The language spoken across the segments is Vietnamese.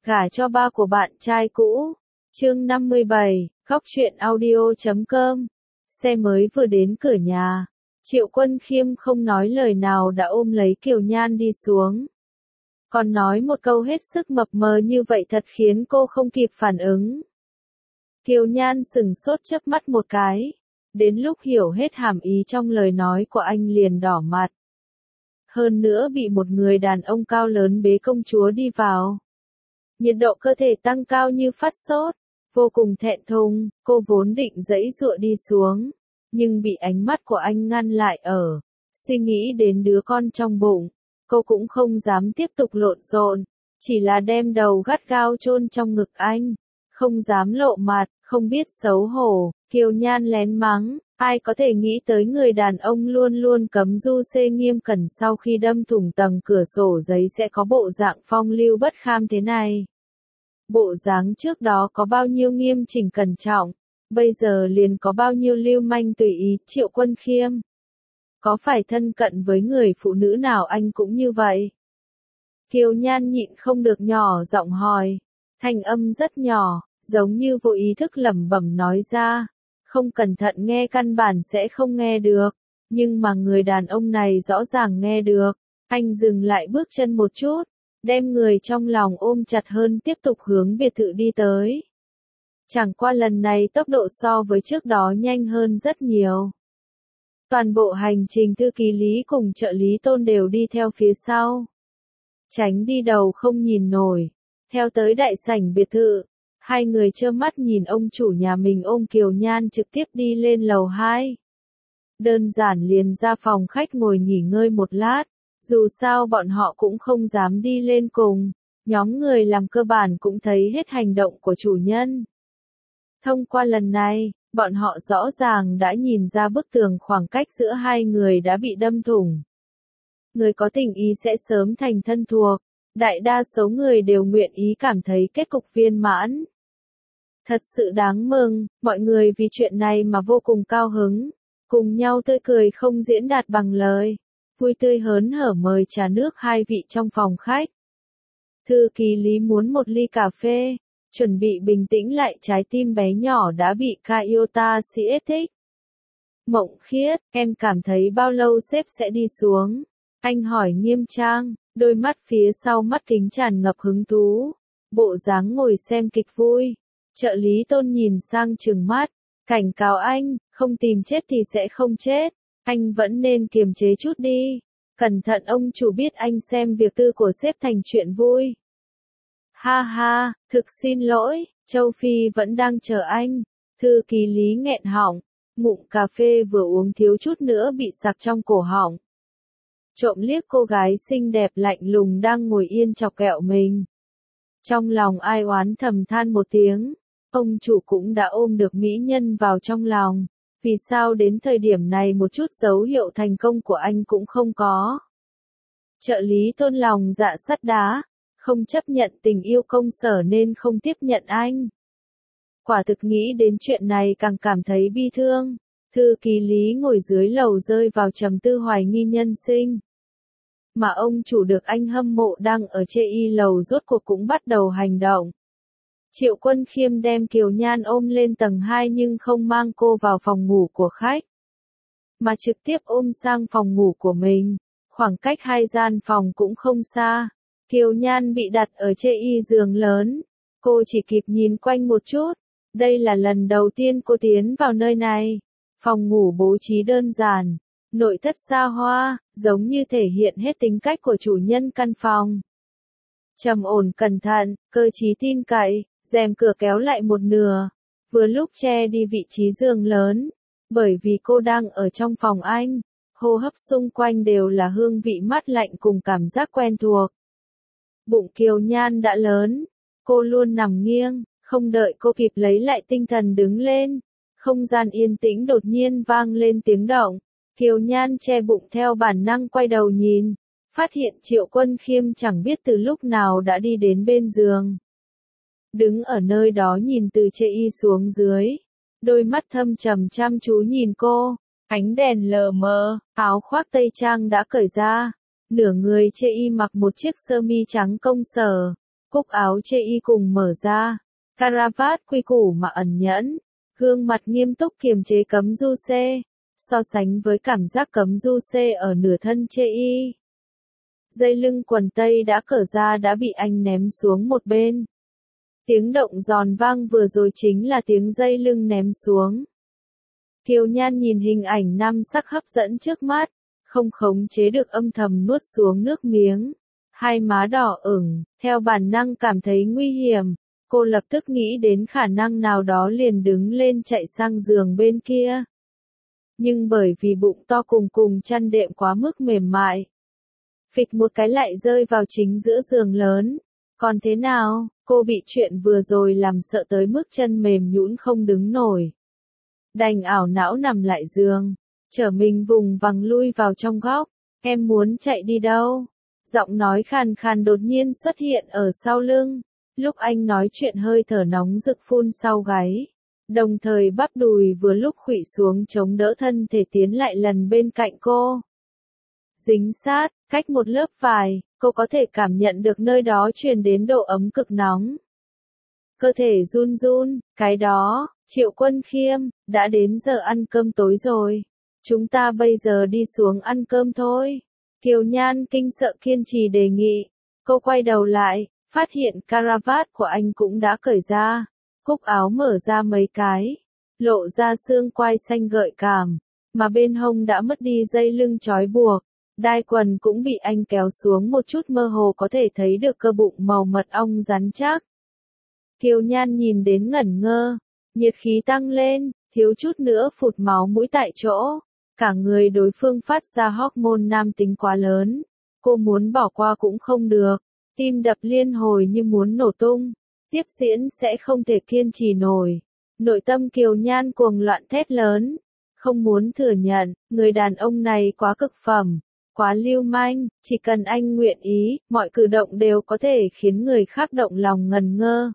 Gả cho ba của bạn trai cũ. Chương 57, Góc truyện audio.com. Xe mới vừa đến cửa nhà. Triệu Quân Khiêm không nói lời nào đã ôm lấy Kiều Nhan đi xuống. Còn nói một câu hết sức mập mờ như vậy thật khiến cô không kịp phản ứng. Kiều Nhan sững sốt chớp mắt một cái. Đến lúc hiểu hết hàm ý trong lời nói của anh liền đỏ mặt. Hơn nữa bị một người đàn ông cao lớn bế công chúa đi vào. Nhiệt độ cơ thể tăng cao như phát sốt. Vô cùng thẹn thùng, cô vốn định giãy giụa đi xuống. Nhưng bị ánh mắt của anh ngăn lại ở. Suy nghĩ đến đứa con trong bụng. Cô cũng không dám tiếp tục lộn xộn. Chỉ là đem đầu gắt gao chôn trong ngực anh. Không dám lộ mặt, không biết xấu hổ. Kiều Nhan lén mắng. Ai có thể nghĩ tới người đàn ông luôn luôn cấm du xê nghiêm cẩn sau khi đâm thủng tầng cửa sổ giấy sẽ có bộ dạng phong lưu bất kham thế này. Bộ dáng trước đó có bao nhiêu nghiêm chỉnh cẩn trọng, bây giờ liền có bao nhiêu lưu manh tùy ý. Triệu Quân Khiêm có phải thân cận với người phụ nữ nào anh cũng như vậy? Kiều Nhan nhịn không được nhỏ giọng hỏi, thanh âm rất nhỏ, giống như vô ý thức lẩm bẩm nói ra. Không cẩn thận nghe căn bản sẽ không nghe được, nhưng mà người đàn ông này rõ ràng nghe được. Anh dừng lại bước chân một chút, đem người trong lòng ôm chặt hơn tiếp tục hướng biệt thự đi tới. Chẳng qua lần này tốc độ so với trước đó nhanh hơn rất nhiều. Toàn bộ hành trình thư ký Lý cùng trợ lý Tôn đều đi theo phía sau. Tránh đi đầu không nhìn nổi. Theo tới đại sảnh biệt thự. Hai người trơ mắt nhìn ông chủ nhà mình ôm Kiều Nhan trực tiếp đi lên lầu 2. Đơn giản liền ra phòng khách ngồi nghỉ ngơi một lát, dù sao bọn họ cũng không dám đi lên cùng, nhóm người làm cơ bản cũng thấy hết hành động của chủ nhân. Thông qua lần này, bọn họ rõ ràng đã nhìn ra bức tường khoảng cách giữa hai người đã bị đâm thủng. Người có tình ý sẽ sớm thành thân thuộc, đại đa số người đều nguyện ý cảm thấy kết cục viên mãn. Thật sự đáng mừng, mọi người vì chuyện này mà vô cùng cao hứng, cùng nhau tươi cười không diễn đạt bằng lời, vui tươi hớn hở mời trà nước hai vị trong phòng khách. Thư ký Lý muốn một ly cà phê, chuẩn bị bình tĩnh lại trái tim bé nhỏ đã bị Kaiota CS thích. Mộng Khiết, em cảm thấy bao lâu sếp sẽ đi xuống? Anh hỏi nghiêm trang, đôi mắt phía sau mắt kính tràn ngập hứng thú, bộ dáng ngồi xem kịch vui. Trợ lý Tôn nhìn sang trừng mắt, cảnh cáo anh, không tìm chết thì sẽ không chết, anh vẫn nên kiềm chế chút đi, cẩn thận ông chủ biết anh xem việc tư của sếp thành chuyện vui. Ha ha, thực xin lỗi, Châu Phi vẫn đang chờ anh. Thư ký Lý nghẹn họng, ngụm cà phê vừa uống thiếu chút nữa bị sặc trong cổ họng. Trộm liếc cô gái xinh đẹp lạnh lùng đang ngồi yên chọc ghẹo mình. Trong lòng ai oán thầm than một tiếng. Ông chủ cũng đã ôm được mỹ nhân vào trong lòng, vì sao đến thời điểm này một chút dấu hiệu thành công của anh cũng không có. Trợ lý Tôn lòng dạ sắt đá, không chấp nhận tình yêu công sở nên không tiếp nhận anh. Quả thực nghĩ đến chuyện này càng cảm thấy bi thương, thư ký Lý ngồi dưới lầu rơi vào trầm tư hoài nghi nhân sinh. Mà ông chủ được anh hâm mộ đang ở chê y lầu rốt cuộc cũng bắt đầu hành động. Triệu Quân Khiêm đem Kiều Nhan ôm lên tầng 2 nhưng không mang cô vào phòng ngủ của khách, mà trực tiếp ôm sang phòng ngủ của mình. Khoảng cách hai gian phòng cũng không xa. Kiều Nhan bị đặt ở chê y giường lớn. Cô chỉ kịp nhìn quanh một chút. Đây là lần đầu tiên cô tiến vào nơi này. Phòng ngủ bố trí đơn giản, nội thất xa hoa, giống như thể hiện hết tính cách của chủ nhân căn phòng. Trầm ổn cẩn thận, cơ trí tin cậy. Rèm cửa kéo lại một nửa, vừa lúc che đi vị trí giường lớn, bởi vì cô đang ở trong phòng anh, hô hấp xung quanh đều là hương vị mát lạnh cùng cảm giác quen thuộc. Bụng Kiều Nhan đã lớn, cô luôn nằm nghiêng, không đợi cô kịp lấy lại tinh thần đứng lên, không gian yên tĩnh đột nhiên vang lên tiếng động, Kiều Nhan che bụng theo bản năng quay đầu nhìn, phát hiện Triệu Quân Khiêm chẳng biết từ lúc nào đã đi đến bên giường. Đứng ở nơi đó nhìn từ chê y xuống dưới, đôi mắt thâm trầm chăm chú nhìn cô, ánh đèn lờ mờ, áo khoác tây trang đã cởi ra, nửa người chê y mặc một chiếc sơ mi trắng công sở, cúc áo chê y cùng mở ra, caravat quy củ mà ẩn nhẫn, gương mặt nghiêm túc kiềm chế cấm du xê, so sánh với cảm giác cấm du xê ở nửa thân chê y. Dây lưng quần tây đã cởi ra đã bị anh ném xuống một bên. Tiếng động giòn vang vừa rồi chính là tiếng dây lưng ném xuống. Kiều Nhan nhìn hình ảnh nam sắc hấp dẫn trước mắt, không khống chế được âm thầm nuốt xuống nước miếng. Hai má đỏ ửng, theo bản năng cảm thấy nguy hiểm, cô lập tức nghĩ đến khả năng nào đó liền đứng lên chạy sang giường bên kia. Nhưng bởi vì bụng to cùng chăn đệm quá mức mềm mại, phịch một cái lại rơi vào chính giữa giường lớn. Còn thế nào, cô bị chuyện vừa rồi làm sợ tới mức chân mềm nhũn không đứng nổi. Đành ảo não nằm lại giường, trở mình vùng vằng lui vào trong góc. Em muốn chạy đi đâu? Giọng nói khàn khàn đột nhiên xuất hiện ở sau lưng. Lúc anh nói chuyện hơi thở nóng rực phun sau gáy. Đồng thời bắp đùi vừa lúc khuỵu xuống chống đỡ thân thể tiến lại lần bên cạnh cô. Dính sát, cách một lớp vải, cô có thể cảm nhận được nơi đó truyền đến độ ấm cực nóng. Cơ thể run run, cái đó, Triệu Quân Khiêm, đã đến giờ ăn cơm tối rồi. Chúng ta bây giờ đi xuống ăn cơm thôi. Kiều Nhan kinh sợ kiên trì đề nghị. Cô quay đầu lại, phát hiện caravat của anh cũng đã cởi ra. Cúc áo mở ra mấy cái, lộ ra xương quai xanh gợi cảm, mà bên hông đã mất đi dây lưng trói buộc. Đai quần cũng bị anh kéo xuống một chút, mơ hồ có thể thấy được cơ bụng màu mật ong rắn chắc. Kiều Nhan nhìn đến ngẩn ngơ, nhiệt khí tăng lên, thiếu chút nữa phụt máu mũi tại chỗ. Cả người đối phương phát ra hormone nam tính quá lớn, cô muốn bỏ qua cũng không được, tim đập liên hồi như muốn nổ tung, tiếp diễn sẽ không thể kiên trì nổi. Nội tâm Kiều Nhan cuồng loạn thét lớn, không muốn thừa nhận, người đàn ông này quá cực phẩm, quá lưu manh, chỉ cần anh nguyện ý, mọi cử động đều có thể khiến người khác động lòng ngần ngơ.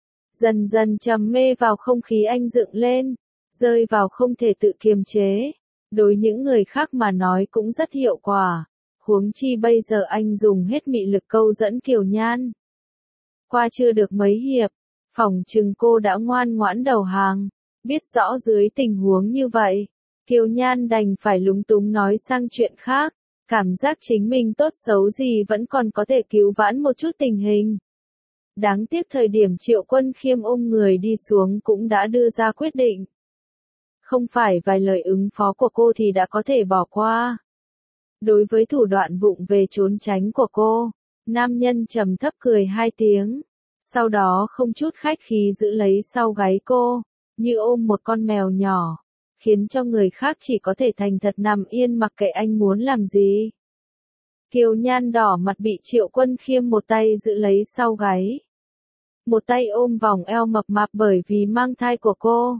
Dần dần trầm mê vào không khí anh dựng lên, rơi vào không thể tự kiềm chế. Đối những người khác mà nói cũng rất hiệu quả, huống chi bây giờ anh dùng hết mị lực câu dẫn Kiều Nhan. Qua chưa được mấy hiệp, phỏng chừng cô đã ngoan ngoãn đầu hàng, biết rõ dưới tình huống như vậy, Kiều Nhan đành phải lúng túng nói sang chuyện khác, cảm giác chính mình tốt xấu gì vẫn còn có thể cứu vãn một chút tình hình. Đáng tiếc thời điểm Triệu Quân Khiêm ôm người đi xuống cũng đã đưa ra quyết định. Không phải vài lời ứng phó của cô thì đã có thể bỏ qua. Đối với thủ đoạn vụng về trốn tránh của cô, nam nhân trầm thấp cười hai tiếng, sau đó không chút khách khí giữ lấy sau gáy cô, như ôm một con mèo nhỏ, khiến cho người khác chỉ có thể thành thật nằm yên mặc kệ anh muốn làm gì. Kiều Nhan đỏ mặt bị Triệu Quân Khiêm một tay giữ lấy sau gáy, một tay ôm vòng eo mập mạp bởi vì mang thai của cô.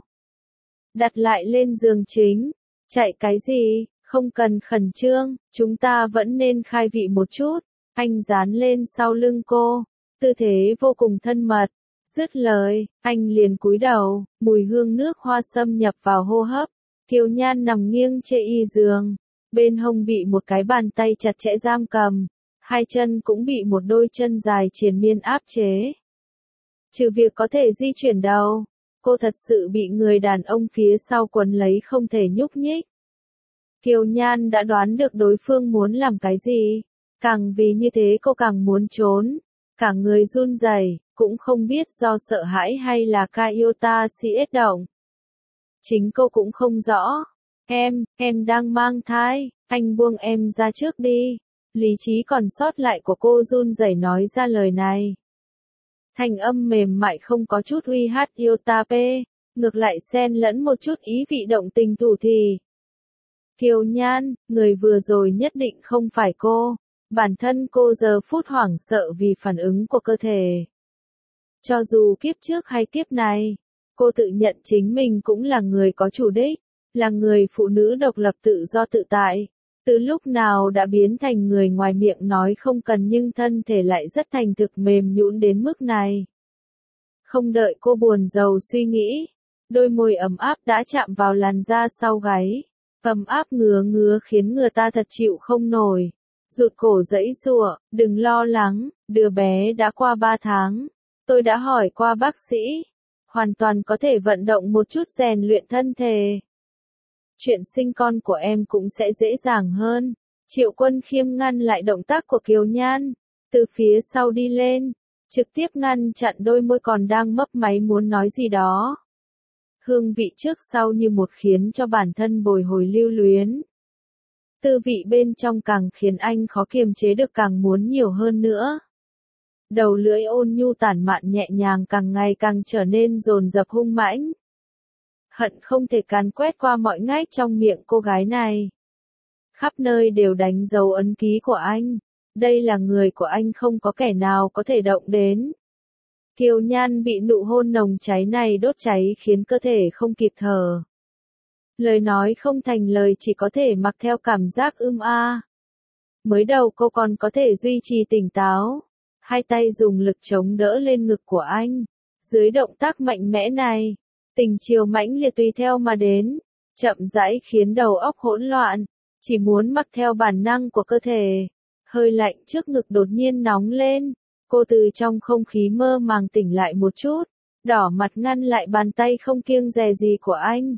Đặt lại lên giường chính, chạy cái gì, không cần khẩn trương, chúng ta vẫn nên khai vị một chút. Anh dán lên sau lưng cô, tư thế vô cùng thân mật. Dứt lời, anh liền cúi đầu, mùi hương nước hoa xâm nhập vào hô hấp. Kiều Nhan nằm nghiêng trên y giường, bên hông bị một cái bàn tay chặt chẽ giam cầm, hai chân cũng bị một đôi chân dài triền miên áp chế. Trừ việc có thể di chuyển đầu, cô thật sự bị người đàn ông phía sau quấn lấy không thể nhúc nhích. Kiều Nhan đã đoán được đối phương muốn làm cái gì, càng vì như thế cô càng muốn trốn, cả người run rẩy, cũng không biết do sợ hãi hay là Kaiota CS động. Chính cô cũng không rõ. Em đang mang thai, anh buông em ra trước đi. Lý trí còn sót lại của cô run rẩy nói ra lời này. Thanh âm mềm mại không có chút uy hát Yotape, ngược lại xen lẫn một chút ý vị động tình thủ thỉ. Kiều Nhan, người vừa rồi nhất định không phải cô, bản thân cô giờ phút hoảng sợ vì phản ứng của cơ thể. Cho dù kiếp trước hay kiếp này, cô tự nhận chính mình cũng là người có chủ đích, là người phụ nữ độc lập tự do tự tại. Từ lúc nào đã biến thành người ngoài miệng nói không cần nhưng thân thể lại rất thành thực mềm nhũn đến mức này. Không đợi cô buồn rầu suy nghĩ, đôi môi ấm áp đã chạm vào làn da sau gáy. Ấm áp ngứa ngứa khiến người ta thật chịu không nổi. Rụt cổ giãy giụa, đừng lo lắng, Đứa bé đã qua 3 tháng. Tôi đã hỏi qua bác sĩ. Hoàn toàn có thể vận động một chút rèn luyện thân thể. Chuyện sinh con của em cũng sẽ dễ dàng hơn. Triệu Quân Khiêm ngăn lại động tác của Kiều Nhan. Từ phía sau đi lên. Trực tiếp ngăn chặn đôi môi còn đang mấp máy muốn nói gì đó. Hương vị trước sau như một khiến cho bản thân bồi hồi lưu luyến. Tư vị bên trong càng khiến anh khó kiềm chế được càng muốn nhiều hơn nữa. Đầu lưỡi ôn nhu tản mạn nhẹ nhàng càng ngày càng trở nên dồn dập hung mãnh. Hận không thể càn quét qua mọi ngách trong miệng cô gái này. Khắp nơi đều đánh dấu ấn ký của anh. Đây là người của anh, không có kẻ nào có thể động đến. Kiều Nhan bị nụ hôn nồng cháy này đốt cháy khiến cơ thể không kịp thở. Lời nói không thành lời, chỉ có thể mặc theo cảm giác a. Mới đầu cô còn có thể duy trì tỉnh táo. Hai tay dùng lực chống đỡ lên ngực của anh. Dưới động tác mạnh mẽ này, tình chiều mãnh liệt tùy theo mà đến. Chậm rãi khiến đầu óc hỗn loạn. Chỉ muốn mặc theo bản năng của cơ thể. Hơi lạnh trước ngực đột nhiên nóng lên. Cô từ trong không khí mơ màng tỉnh lại một chút. Đỏ mặt ngăn lại bàn tay không kiêng dè gì của anh.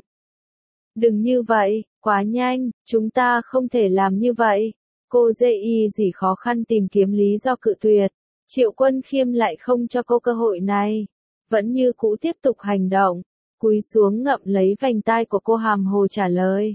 Đừng như vậy, quá nhanh, chúng ta không thể làm như vậy. Cô dê y gì khó khăn tìm kiếm lý do cự tuyệt. Triệu Quân Khiêm lại không cho cô cơ hội này. Vẫn như cũ tiếp tục hành động. Cúi xuống ngậm lấy vành tai của cô hàm hồ trả lời.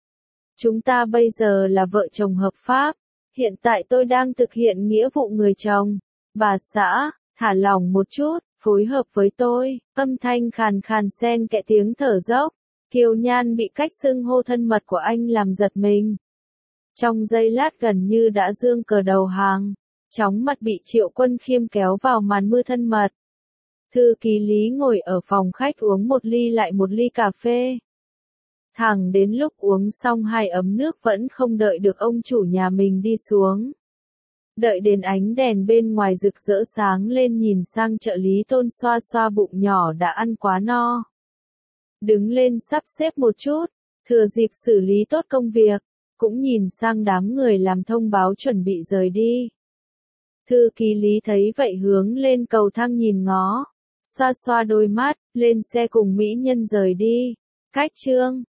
Chúng ta bây giờ là vợ chồng hợp pháp. Hiện tại tôi đang thực hiện nghĩa vụ người chồng. Bà xã, thả lỏng một chút, phối hợp với tôi. Âm thanh khàn khàn xen kẽ tiếng thở dốc. Kiều Nhan bị cách xưng hô thân mật của anh làm giật mình. Trong giây lát gần như đã giương cờ đầu hàng. Chóng mặt bị Triệu Quân Khiêm kéo vào màn mưa thân mật. Thư ký Lý ngồi ở phòng khách uống một ly lại một ly cà phê. Thẳng đến lúc uống xong 2 ấm nước vẫn không đợi được ông chủ nhà mình đi xuống. Đợi đến ánh đèn bên ngoài rực rỡ sáng lên, nhìn sang trợ lý Tôn xoa xoa bụng nhỏ đã ăn quá no. Đứng lên sắp xếp một chút, thừa dịp xử lý tốt công việc, cũng nhìn sang đám người làm thông báo chuẩn bị rời đi. Thư ký Lý thấy vậy hướng lên cầu thang nhìn ngó, xoa xoa đôi mắt, lên xe cùng mỹ nhân rời đi. Cách chương